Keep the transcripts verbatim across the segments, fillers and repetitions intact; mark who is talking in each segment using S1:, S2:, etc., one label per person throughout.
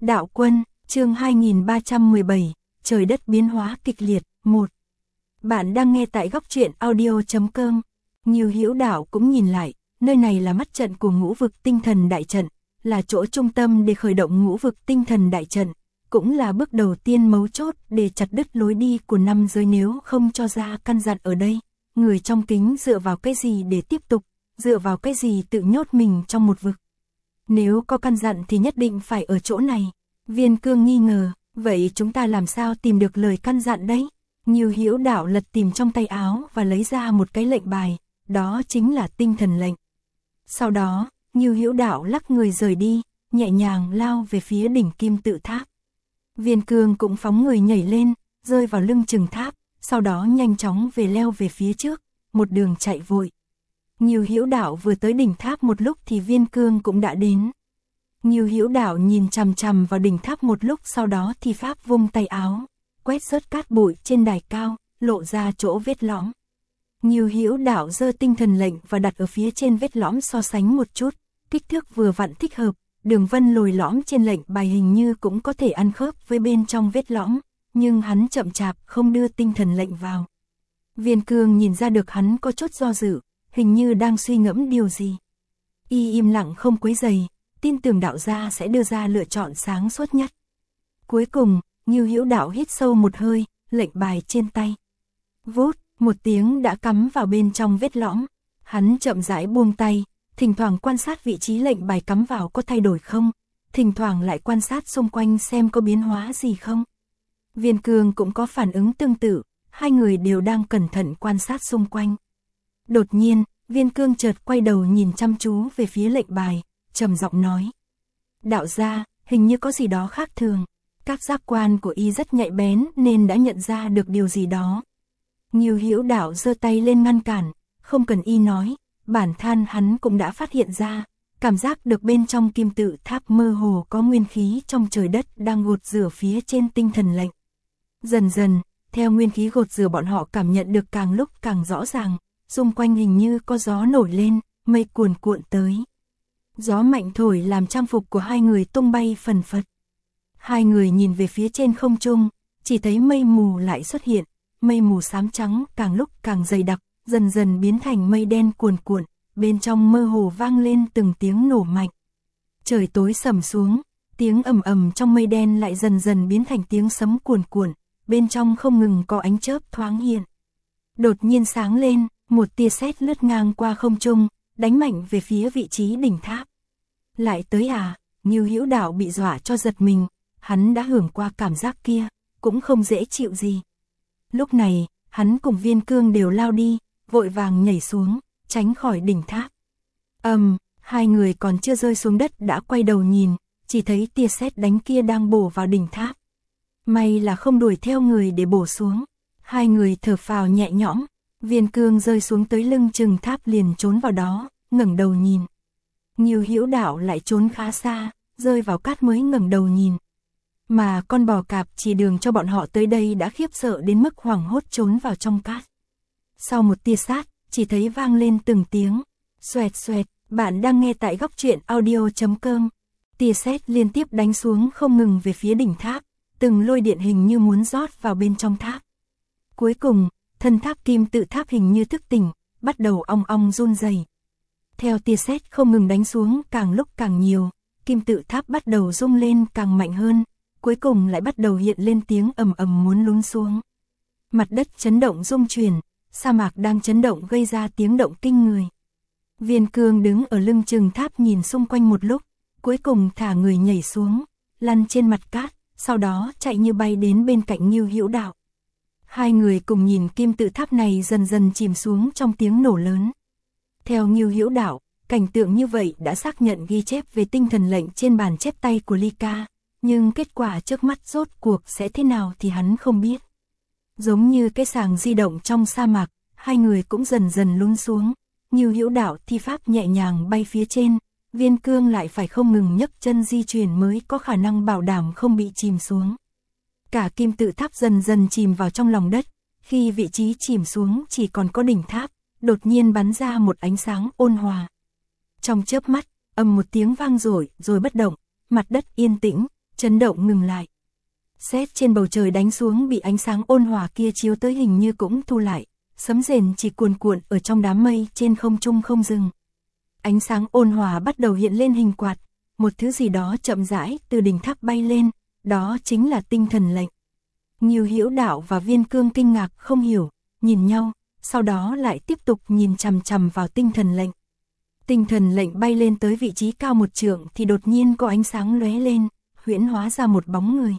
S1: Đạo quân, chương hai nghìn ba trăm mười bảy, trời đất biến hóa kịch liệt, một. Bạn đang nghe tại góc truyện audio chấm com. Nhiều Hữu Đạo cũng nhìn lại, nơi này là mắt trận của ngũ vực tinh thần đại trận, là chỗ trung tâm để khởi động ngũ vực tinh thần đại trận, cũng là bước đầu tiên mấu chốt để chặt đứt lối đi của năm giới nếu không cho ra căn dặn ở đây. Người trong kính dựa vào cái gì để tiếp tục, dựa vào cái gì tự nhốt mình trong một vực. Nếu có căn dặn thì nhất định phải ở chỗ này. Viên Cương nghi ngờ, vậy chúng ta làm sao tìm được lời căn dặn đấy? Nhiều Hữu Đạo lật tìm trong tay áo và lấy ra một cái lệnh bài, đó chính là tinh thần lệnh. Sau đó, Nhiều Hữu Đạo lắc người rời đi, nhẹ nhàng lao về phía đỉnh kim tự tháp. Viên Cương cũng phóng người nhảy lên, rơi vào lưng chừng tháp, sau đó nhanh chóng về leo về phía trước, một đường chạy vội. Nhiều Hữu Đạo vừa tới đỉnh tháp một lúc thì Viên Cương cũng đã đến. Nhiều Hữu Đạo nhìn chằm chằm vào đỉnh tháp một lúc, sau đó thì pháp vung tay áo, quét sớt cát bụi trên đài cao, lộ ra chỗ vết lõm. Nhiều Hữu Đạo giơ tinh thần lệnh và đặt ở phía trên vết lõm so sánh một chút, kích thước vừa vặn thích hợp, đường vân lồi lõm trên lệnh bài hình như cũng có thể ăn khớp với bên trong vết lõm, nhưng hắn chậm chạp không đưa tinh thần lệnh vào. Viên Cương nhìn ra được hắn có chút do dự, hình như đang suy ngẫm điều gì. Y im lặng không quấy rầy, tin tưởng đạo gia sẽ đưa ra lựa chọn sáng suốt nhất. Cuối cùng, Nhiều Hữu Đạo hít sâu một hơi, lệnh bài trên tay. Vút, một tiếng đã cắm vào bên trong vết lõm. Hắn chậm rãi buông tay, thỉnh thoảng quan sát vị trí lệnh bài cắm vào có thay đổi không, thỉnh thoảng lại quan sát xung quanh xem có biến hóa gì không. Viên Cương cũng có phản ứng tương tự, hai người đều đang cẩn thận quan sát xung quanh. Đột nhiên, Viên Cương chợt quay đầu nhìn chăm chú về phía lệnh bài, trầm giọng nói: đạo gia, hình như có gì đó khác thường. Các giác quan của y rất nhạy bén nên đã nhận ra được điều gì đó. Nhiều Hữu Đạo giơ tay lên ngăn cản, không cần y nói, bản thân hắn cũng đã phát hiện ra, cảm giác được bên trong kim tự tháp mơ hồ có nguyên khí trong trời đất đang gột rửa phía trên tinh thần lệnh. Dần dần, theo nguyên khí gột rửa bọn họ cảm nhận được càng lúc càng rõ ràng, xung quanh hình như có gió nổi lên, mây cuồn cuộn tới. Gió mạnh thổi làm trang phục của hai người tung bay phần phật. Hai người nhìn về phía trên không trung, chỉ thấy mây mù lại xuất hiện, mây mù xám trắng càng lúc càng dày đặc, dần dần biến thành mây đen cuồn cuộn, bên trong mơ hồ vang lên từng tiếng nổ mạnh. Trời tối sầm xuống, tiếng ầm ầm trong mây đen lại dần dần biến thành tiếng sấm cuồn cuộn, bên trong không ngừng có ánh chớp thoáng hiện. Đột nhiên sáng lên, một tia sét lướt ngang qua không trung, đánh mạnh về phía vị trí đỉnh tháp. Lại tới à? Nhiều Hữu Đạo bị dọa cho giật mình, hắn đã hưởng qua cảm giác kia, cũng không dễ chịu gì. Lúc này, hắn cùng Viên Cương đều lao đi, vội vàng nhảy xuống, tránh khỏi đỉnh tháp. Ầm, um, hai người còn chưa rơi xuống đất đã quay đầu nhìn, chỉ thấy tia sét đánh kia đang bổ vào đỉnh tháp. May là không đuổi theo người để bổ xuống. Hai người thở phào nhẹ nhõm. Viên Cương rơi xuống tới lưng chừng tháp liền trốn vào đó, ngẩng đầu nhìn. Nhiều Hữu Đạo lại trốn khá xa, rơi vào cát mới ngẩng đầu nhìn. Mà con bò cạp chỉ đường cho bọn họ tới đây đã khiếp sợ đến mức hoảng hốt trốn vào trong cát. Sau một tia sát, chỉ thấy vang lên từng tiếng xoẹt xoẹt. Bạn đang nghe tại góc truyện audio chấm com. Tia sét liên tiếp đánh xuống không ngừng về phía đỉnh tháp, từng lôi điện hình như muốn rót vào bên trong tháp. Cuối cùng, thân tháp kim tự tháp hình như thức tỉnh, bắt đầu ong ong run rẩy. Theo tia sét không ngừng đánh xuống càng lúc càng nhiều, kim tự tháp bắt đầu rung lên càng mạnh hơn, cuối cùng lại bắt đầu hiện lên tiếng ầm ầm muốn lún xuống. Mặt đất chấn động rung chuyển, sa mạc đang chấn động gây ra tiếng động kinh người. Viên Cương đứng ở lưng chừng tháp nhìn xung quanh một lúc, cuối cùng thả người nhảy xuống, lăn trên mặt cát, sau đó chạy như bay đến bên cạnh Nhiều Hữu Đạo. Hai người cùng nhìn kim tự tháp này dần dần chìm xuống trong tiếng nổ lớn. Theo Nhiều Hữu Đạo, cảnh tượng như vậy đã xác nhận ghi chép về tinh thần lệnh trên bàn chép tay của Ly Ca, nhưng kết quả trước mắt rốt cuộc sẽ thế nào thì hắn không biết. Giống như cái sàng di động trong sa mạc, hai người cũng dần dần lún xuống. Nhiều Hữu Đạo thi pháp nhẹ nhàng bay phía trên, Viên Cương lại phải không ngừng nhấc chân di chuyển mới có khả năng bảo đảm không bị chìm xuống. Cả kim tự tháp dần dần chìm vào trong lòng đất, khi vị trí chìm xuống chỉ còn có đỉnh tháp, đột nhiên bắn ra một ánh sáng ôn hòa. Trong chớp mắt, ầm một tiếng vang dội rồi bất động, mặt đất yên tĩnh, chấn động ngừng lại. Sét trên bầu trời đánh xuống bị ánh sáng ôn hòa kia chiếu tới hình như cũng thu lại, sấm rền chỉ cuồn cuộn ở trong đám mây trên không trung không dừng. Ánh sáng ôn hòa bắt đầu hiện lên hình quạt, một thứ gì đó chậm rãi từ đỉnh tháp bay lên, đó chính là tinh thần lệnh. Ngưu Hữu Đạo và Viên Cương kinh ngạc không hiểu, nhìn nhau, sau đó lại tiếp tục nhìn chằm chằm vào tinh thần lệnh. Tinh thần lệnh bay lên tới vị trí cao một trượng thì đột nhiên có ánh sáng lóe lên, huyễn hóa ra một bóng người.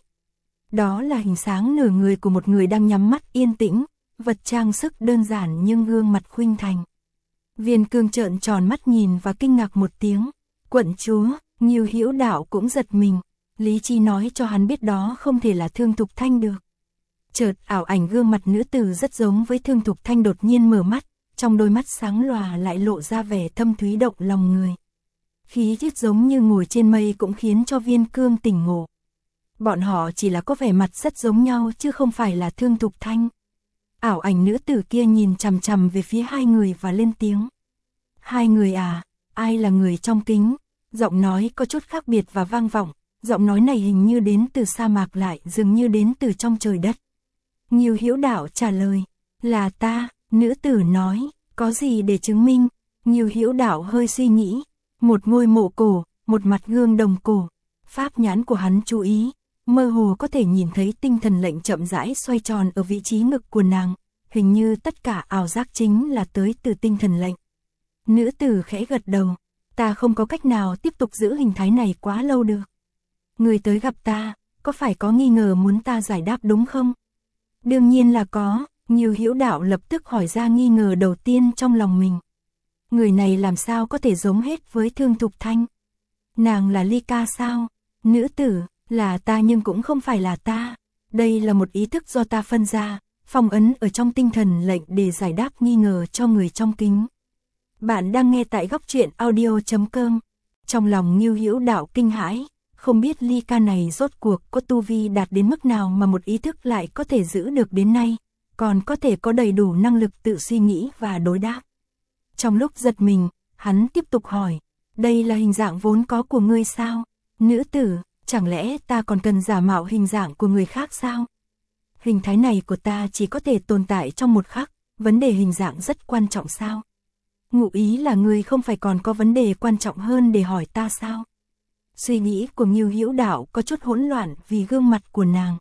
S1: Đó là hình sáng nửa người của một người đang nhắm mắt yên tĩnh, vật trang sức đơn giản nhưng gương mặt khuynh thành. Viên Cương trợn tròn mắt nhìn và kinh ngạc một tiếng, quận chúa. Ngưu Hữu Đạo cũng giật mình, lý trí nói cho hắn biết đó không thể là Thương Thục Thanh được. Chợt ảo ảnh gương mặt nữ tử rất giống với Thương Thục Thanh đột nhiên mở mắt, trong đôi mắt sáng lòa lại lộ ra vẻ thâm thúy động lòng người. Khí chất giống như ngồi trên mây cũng khiến cho Viên Cương tỉnh ngộ. Bọn họ chỉ là có vẻ mặt rất giống nhau chứ không phải là Thương Thục Thanh. Ảo ảnh nữ tử kia nhìn chằm chằm về phía hai người và lên tiếng. Hai người à, ai là người trong kính? Giọng nói có chút khác biệt và vang vọng, giọng nói này hình như đến từ sa mạc lại dường như đến từ trong trời đất. Ngưu Hữu Đạo trả lời, là ta, nữ tử nói, có gì để chứng minh? Ngưu Hữu Đạo hơi suy nghĩ, một ngôi mộ cổ, một mặt gương đồng cổ. Pháp nhãn của hắn chú ý, mơ hồ có thể nhìn thấy tinh thần lệnh chậm rãi xoay tròn ở vị trí ngực của nàng, hình như tất cả ảo giác chính là tới từ tinh thần lệnh. Nữ tử khẽ gật đầu. Ta không có cách nào tiếp tục giữ hình thái này quá lâu được. Người tới gặp ta, có phải có nghi ngờ muốn ta giải đáp đúng không? Đương nhiên là có, Ngưu Hữu Đạo lập tức hỏi ra nghi ngờ đầu tiên trong lòng mình. Người này làm sao có thể giống hết với Thương Thục Thanh? Nàng là Ly Ca sao? Nữ tử, là ta nhưng cũng không phải là ta. Đây là một ý thức do ta phân ra, phong ấn ở trong tinh thần lệnh để giải đáp nghi ngờ cho người trong kính. Bạn đang nghe tại góc truyện audio chấm com. Trong lòng Ngưu Hữu Đạo kinh hãi, không biết Ly Ca này rốt cuộc có tu vi đạt đến mức nào mà một ý thức lại có thể giữ được đến nay, còn có thể có đầy đủ năng lực tự suy nghĩ và đối đáp. Trong lúc giật mình, hắn tiếp tục hỏi, đây là hình dạng vốn có của ngươi sao? Nữ tử, chẳng lẽ ta còn cần giả mạo hình dạng của người khác sao? Hình thái này của ta chỉ có thể tồn tại trong một khắc, vấn đề hình dạng rất quan trọng sao? Ngụ ý là ngươi không phải còn có vấn đề quan trọng hơn để hỏi ta sao? Suy nghĩ của Ngưu Hữu Đạo có chút hỗn loạn vì gương mặt của nàng.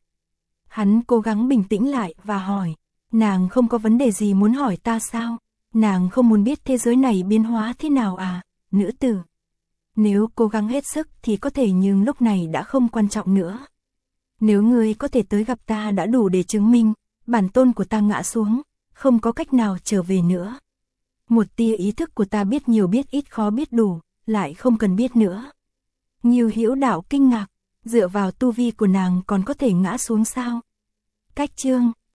S1: Hắn cố gắng bình tĩnh lại và hỏi, nàng không có vấn đề gì muốn hỏi ta sao? Nàng không muốn biết thế giới này biến hóa thế nào à, nữ tử? Nếu cố gắng hết sức thì có thể nhưng lúc này đã không quan trọng nữa. Nếu ngươi có thể tới gặp ta đã đủ để chứng minh, bản tôn của ta ngã xuống, không có cách nào trở về nữa. Một tia ý thức của ta biết nhiều biết ít khó biết đủ, lại không cần biết nữa. Ngưu Hữu Đạo kinh ngạc, dựa vào tu vi của nàng còn có thể ngã xuống sao? Cách chương